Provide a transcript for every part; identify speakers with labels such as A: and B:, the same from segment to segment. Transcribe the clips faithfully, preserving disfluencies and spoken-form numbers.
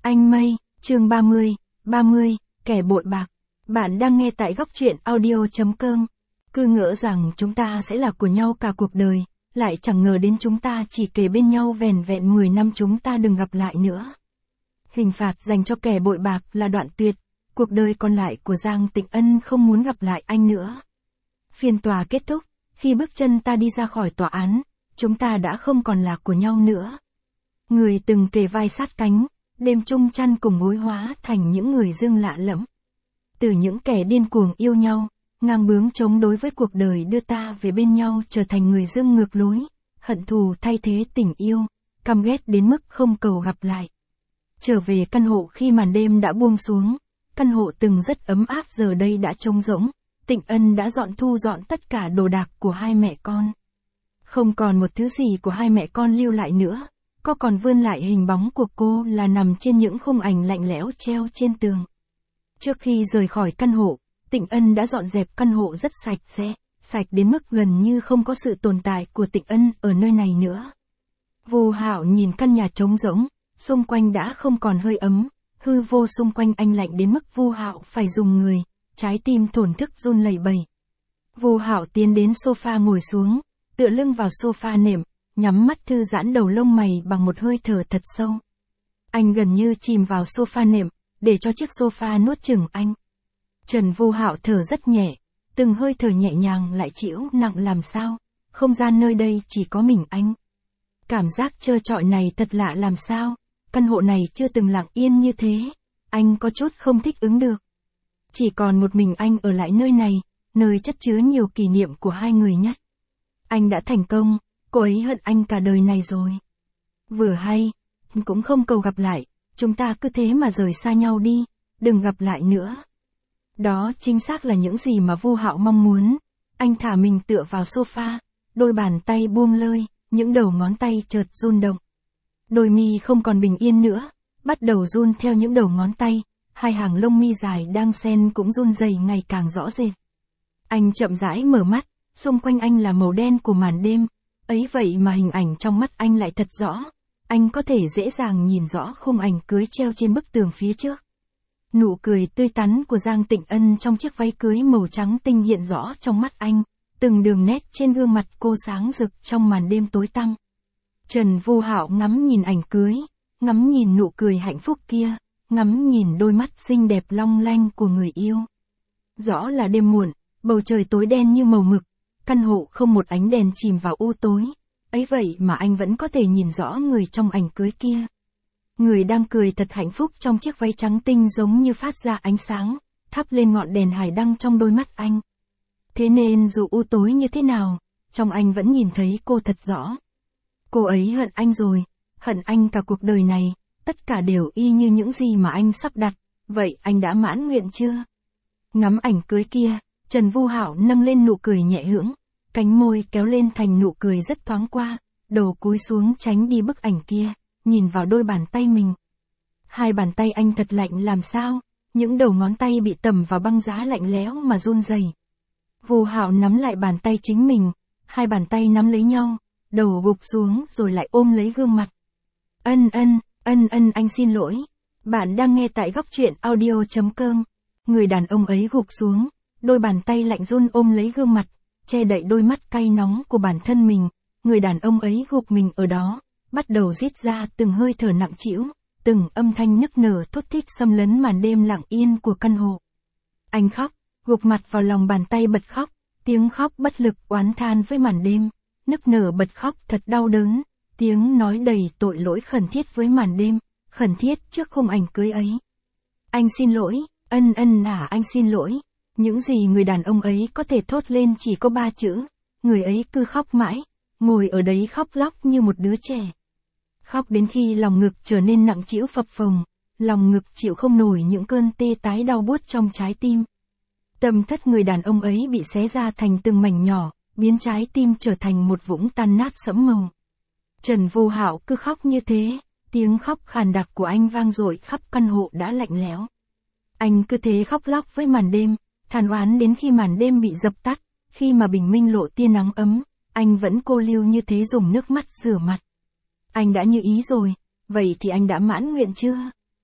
A: Anh Mây, chương ba mươi, ba mươi, kẻ bội bạc. Bạn đang nghe tại góc truyện audio.com. Cứ ngỡ rằng chúng ta sẽ là của nhau cả cuộc đời, lại chẳng ngờ đến chúng ta chỉ kề bên nhau vẻn vẹn mười năm chúng ta đừng gặp lại nữa. Hình phạt dành cho kẻ bội bạc là đoạn tuyệt, cuộc đời còn lại của Giang Tịnh Ân không muốn gặp lại anh nữa. Phiên tòa kết thúc, khi bước chân ta đi ra khỏi tòa án, chúng ta đã không còn là của nhau nữa. Người từng kề vai sát cánh, đêm chung chăn cùng gối hóa thành những người dưng lạ lẫm. Từ những kẻ điên cuồng yêu nhau, ngang bướng chống đối với cuộc đời đưa ta về bên nhau trở thành người dưng ngược lối, hận thù thay thế tình yêu, căm ghét đến mức không cầu gặp lại. Trở về căn hộ khi màn đêm đã buông xuống, căn hộ từng rất ấm áp giờ đây đã trống rỗng, Tịnh Ân đã dọn thu dọn tất cả đồ đạc của hai mẹ con. Không còn một thứ gì của hai mẹ con lưu lại nữa. Có còn vươn lại hình bóng của cô là nằm trên những khung ảnh lạnh lẽo treo trên tường. Trước khi rời khỏi căn hộ, Tịnh Ân đã dọn dẹp căn hộ rất sạch sẽ, sạch đến mức gần như không có sự tồn tại của Tịnh Ân ở nơi này nữa. Vô Hạo nhìn căn nhà trống rỗng, xung quanh đã không còn hơi ấm, hư vô xung quanh anh lạnh đến mức Vô Hạo phải dùng người, trái tim thổn thức run lẩy bẩy. Vô Hạo tiến đến sofa ngồi xuống, tựa lưng vào sofa nệm, nhắm mắt thư giãn đầu lông mày bằng một hơi thở thật sâu. Anh gần như chìm vào sofa nệm, để cho chiếc sofa nuốt chửng anh. Trần Vô Hạo thở rất nhẹ, từng hơi thở nhẹ nhàng lại chịu nặng làm sao, không gian nơi đây chỉ có mình anh. Cảm giác trơ trọi này thật lạ làm sao, căn hộ này chưa từng lặng yên như thế, anh có chút không thích ứng được. Chỉ còn một mình anh ở lại nơi này, nơi chất chứa nhiều kỷ niệm của hai người nhất. Anh đã thành công. Cô ấy hận anh cả đời này rồi. Vừa hay, cũng không cầu gặp lại, chúng ta cứ thế mà rời xa nhau đi, đừng gặp lại nữa. Đó chính xác là những gì mà Vô Hạo mong muốn. Anh thả mình tựa vào sofa, đôi bàn tay buông lơi, những đầu ngón tay chợt run động. Đôi mi không còn bình yên nữa, bắt đầu run theo những đầu ngón tay, hai hàng lông mi dài đang xen cũng run rẩy ngày càng rõ rệt. Anh chậm rãi mở mắt, xung quanh anh là màu đen của màn đêm. Ấy vậy mà hình ảnh trong mắt anh lại thật rõ, anh có thể dễ dàng nhìn rõ khung ảnh cưới treo trên bức tường phía trước. Nụ cười tươi tắn của Giang Tịnh Ân trong chiếc váy cưới màu trắng tinh hiện rõ trong mắt anh, từng đường nét trên gương mặt cô sáng rực trong màn đêm tối tăm. Trần Vô Hạo ngắm nhìn ảnh cưới, ngắm nhìn nụ cười hạnh phúc kia, ngắm nhìn đôi mắt xinh đẹp long lanh của người yêu. Rõ là đêm muộn, bầu trời tối đen như màu mực. Căn hộ không một ánh đèn chìm vào u tối, ấy vậy mà anh vẫn có thể nhìn rõ người trong ảnh cưới kia. Người đang cười thật hạnh phúc trong chiếc váy trắng tinh giống như phát ra ánh sáng, thắp lên ngọn đèn hải đăng trong đôi mắt anh. Thế nên dù u tối như thế nào, trong anh vẫn nhìn thấy cô thật rõ. Cô ấy hận anh rồi, hận anh cả cuộc đời này, tất cả đều y như những gì mà anh sắp đặt, vậy anh đã mãn nguyện chưa? Ngắm ảnh cưới kia. Trần Vô Hạo nâng lên nụ cười nhẹ hưởng, cánh môi kéo lên thành nụ cười rất thoáng qua, đầu cúi xuống tránh đi bức ảnh kia, nhìn vào đôi bàn tay mình. Hai bàn tay anh thật lạnh làm sao, những đầu ngón tay bị tẩm vào băng giá lạnh lẽo mà run rẩy. Vô Hạo nắm lại bàn tay chính mình, hai bàn tay nắm lấy nhau, đầu gục xuống rồi lại ôm lấy gương mặt. Ân ân, ân ân anh xin lỗi. Bạn đang nghe tại góc truyện audio.com. Người đàn ông ấy gục xuống. Đôi bàn tay lạnh run ôm lấy gương mặt, che đậy đôi mắt cay nóng của bản thân mình, người đàn ông ấy gục mình ở đó, bắt đầu rít ra từng hơi thở nặng trĩu, từng âm thanh nức nở thút thít xâm lấn màn đêm lặng yên của căn hộ. Anh khóc, gục mặt vào lòng bàn tay bật khóc, tiếng khóc bất lực oán than với màn đêm, nức nở bật khóc thật đau đớn, tiếng nói đầy tội lỗi khẩn thiết với màn đêm, khẩn thiết trước khung ảnh cưới ấy. Anh xin lỗi, ân ân à anh xin lỗi. Những gì người đàn ông ấy có thể thốt lên chỉ có ba chữ, người ấy cứ khóc mãi, ngồi ở đấy khóc lóc như một đứa trẻ. Khóc đến khi lòng ngực trở nên nặng trĩu phập phồng, lòng ngực chịu không nổi những cơn tê tái đau buốt trong trái tim. Tâm thất người đàn ông ấy bị xé ra thành từng mảnh nhỏ, biến trái tim trở thành một vũng tan nát sẫm màu. Trần Vô Hạo cứ khóc như thế, tiếng khóc khàn đặc của anh vang dội khắp căn hộ đã lạnh lẽo. Anh cứ thế khóc lóc với màn đêm. Than oán đến khi màn đêm bị dập tắt, khi mà bình minh lộ tia nắng ấm, anh vẫn cô liêu như thế dùng nước mắt rửa mặt. Anh đã như ý rồi, vậy thì anh đã mãn nguyện chưa?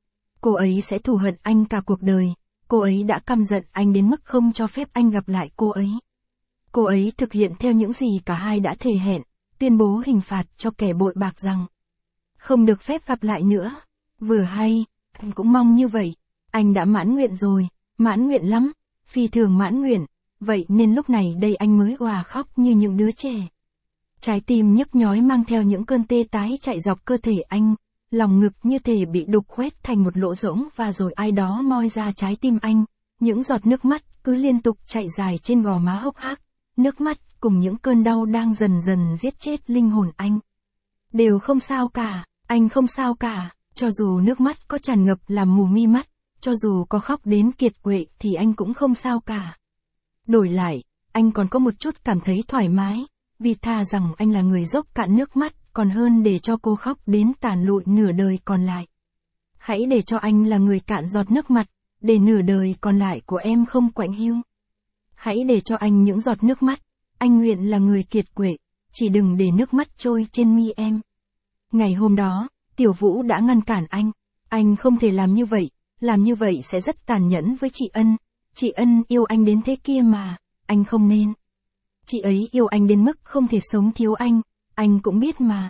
A: Cô ấy sẽ thù hận anh cả cuộc đời, cô ấy đã căm giận anh đến mức không cho phép anh gặp lại cô ấy. Cô ấy thực hiện theo những gì cả hai đã thề hẹn, tuyên bố hình phạt cho kẻ bội bạc rằng không được phép gặp lại nữa. Vừa hay, anh cũng mong như vậy. Anh đã mãn nguyện rồi, mãn nguyện lắm, phi thường mãn nguyện, vậy nên lúc này đây anh mới òa khóc như những đứa trẻ. Trái tim nhức nhói mang theo những cơn tê tái chạy dọc cơ thể anh, lòng ngực như thể bị đục khoét thành một lỗ rỗng và rồi ai đó moi ra trái tim anh, những giọt nước mắt cứ liên tục chạy dài trên gò má hốc hác, nước mắt cùng những cơn đau đang dần dần giết chết linh hồn anh. Đều không sao cả, anh không sao cả, cho dù nước mắt có tràn ngập làm mù mi mắt, cho dù có khóc đến kiệt quệ thì anh cũng không sao cả. Đổi lại, anh còn có một chút cảm thấy thoải mái, vì thà rằng anh là người dốc cạn nước mắt, còn hơn để cho cô khóc đến tàn lụi nửa đời còn lại. Hãy để cho anh là người cạn giọt nước mặt, để nửa đời còn lại của em không quạnh hiu. Hãy để cho anh những giọt nước mắt, anh nguyện là người kiệt quệ, chỉ đừng để nước mắt trôi trên mi em. Ngày hôm đó, Tiểu Vũ đã ngăn cản anh, anh không thể làm như vậy, làm như vậy sẽ rất tàn nhẫn với chị Ân, chị Ân yêu anh đến thế kia mà, anh không nên. Chị ấy yêu anh đến mức không thể sống thiếu anh, anh cũng biết mà.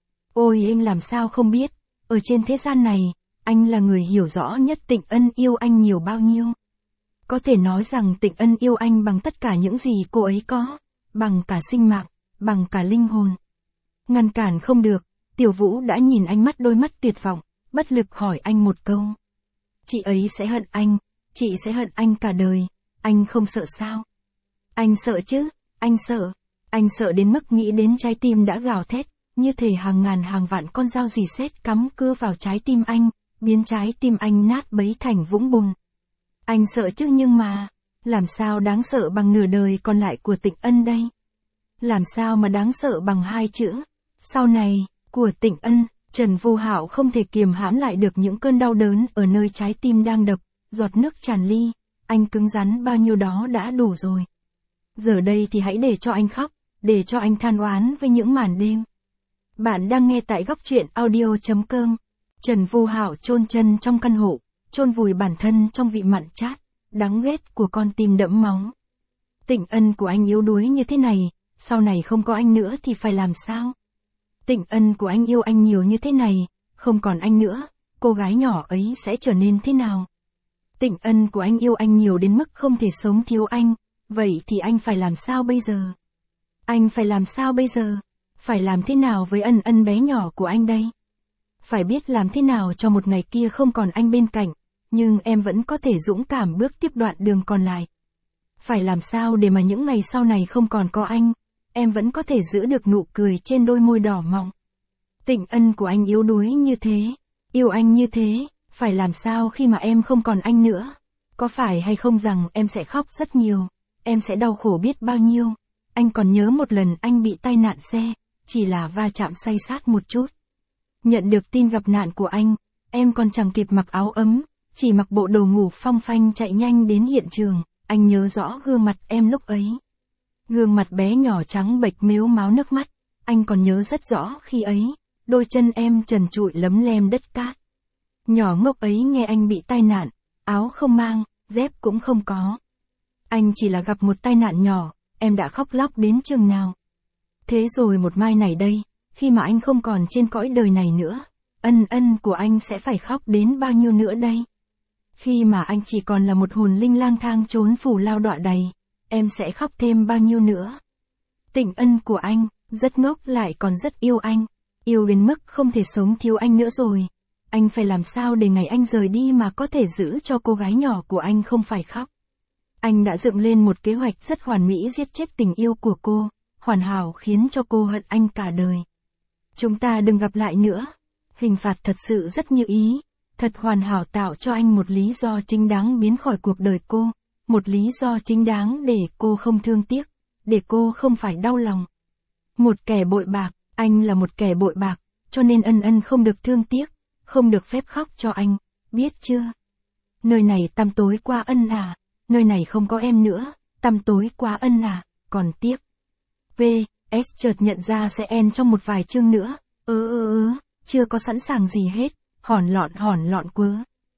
A: Ôi anh làm sao không biết, ở trên thế gian này, anh là người hiểu rõ nhất Tịnh Ân yêu anh nhiều bao nhiêu. Có thể nói rằng Tịnh Ân yêu anh bằng tất cả những gì cô ấy có, bằng cả sinh mạng, bằng cả linh hồn. Ngăn cản không được, Tiểu Vũ đã nhìn anh mắt đôi mắt tuyệt vọng, bất lực hỏi anh một câu. Chị ấy sẽ hận anh, chị sẽ hận anh cả đời, anh không sợ sao? Anh sợ chứ, anh sợ, anh sợ đến mức nghĩ đến trái tim đã gào thét, như thể hàng ngàn hàng vạn con dao rỉ sét cắm cưa vào trái tim anh, biến trái tim anh nát bấy thành vũng bùn. Anh sợ chứ nhưng mà, làm sao đáng sợ bằng nửa đời còn lại của Tịnh Ân đây? Làm sao mà đáng sợ bằng hai chữ, sau này, của Tịnh Ân? Trần Vô Hạo không thể kiềm hãm lại được những cơn đau đớn ở nơi trái tim đang đập, giọt nước tràn ly, anh cứng rắn bao nhiêu đó đã đủ rồi. Giờ đây thì hãy để cho anh khóc, để cho anh than oán với những màn đêm. Bạn đang nghe tại góc truyện audio chấm com. Trần Vô Hạo chôn chân trong căn hộ, chôn vùi bản thân trong vị mặn chát, đắng ghét của con tim đẫm máu. Tịnh Ân của anh yếu đuối như thế này, sau này không có anh nữa thì phải làm sao? Tịnh Ân của anh yêu anh nhiều như thế này, không còn anh nữa, cô gái nhỏ ấy sẽ trở nên thế nào? Tịnh Ân của anh yêu anh nhiều đến mức không thể sống thiếu anh, vậy thì anh phải làm sao bây giờ? Anh phải làm sao bây giờ? Phải làm thế nào với Ân Ân bé nhỏ của anh đây? Phải biết làm thế nào cho một ngày kia không còn anh bên cạnh, nhưng em vẫn có thể dũng cảm bước tiếp đoạn đường còn lại. Phải làm sao để mà những ngày sau này không còn có anh, em vẫn có thể giữ được nụ cười trên đôi môi đỏ mọng. Tịnh Ân của anh yếu đuối như thế, yêu anh như thế, phải làm sao khi mà em không còn anh nữa? Có phải hay không rằng em sẽ khóc rất nhiều, em sẽ đau khổ biết bao nhiêu? Anh còn nhớ một lần anh bị tai nạn xe, chỉ là va chạm say sát một chút. Nhận được tin gặp nạn của anh, em còn chẳng kịp mặc áo ấm, chỉ mặc bộ đồ ngủ phong phanh chạy nhanh đến hiện trường, anh nhớ rõ gương mặt em lúc ấy. Gương mặt bé nhỏ trắng bệch mếu máo nước mắt, anh còn nhớ rất rõ khi ấy, đôi chân em trần trụi lấm lem đất cát. Nhỏ ngốc ấy nghe anh bị tai nạn, áo không mang, dép cũng không có. Anh chỉ là gặp một tai nạn nhỏ, em đã khóc lóc đến chừng nào. Thế rồi một mai này đây, khi mà anh không còn trên cõi đời này nữa, Ân Ân của anh sẽ phải khóc đến bao nhiêu nữa đây? Khi mà anh chỉ còn là một hồn linh lang thang trốn phủ lao đọa đầy, em sẽ khóc thêm bao nhiêu nữa? Tịnh Ân của anh, rất ngốc lại còn rất yêu anh, yêu đến mức không thể sống thiếu anh nữa rồi. Anh phải làm sao để ngày anh rời đi mà có thể giữ cho cô gái nhỏ của anh không phải khóc? Anh đã dựng lên một kế hoạch rất hoàn mỹ giết chết tình yêu của cô, hoàn hảo khiến cho cô hận anh cả đời. Chúng ta đừng gặp lại nữa. Hình phạt thật sự rất như ý, thật hoàn hảo tạo cho anh một lý do chính đáng biến khỏi cuộc đời cô, một lý do chính đáng để cô không thương tiếc, để cô không phải đau lòng. Một kẻ bội bạc, anh là một kẻ bội bạc, cho nên Ân Ân không được thương tiếc, không được phép khóc cho anh, biết chưa? Nơi này tăm tối quá Ân à, nơi này không có em nữa, tăm tối quá Ân à, còn tiếc. V. S chợt nhận ra sẽ end trong một vài chương nữa, ơ ơ ơ, chưa có sẵn sàng gì hết, hòn lọn hòn lọn quớ.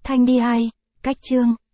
A: Thanh đi hai, cách chương.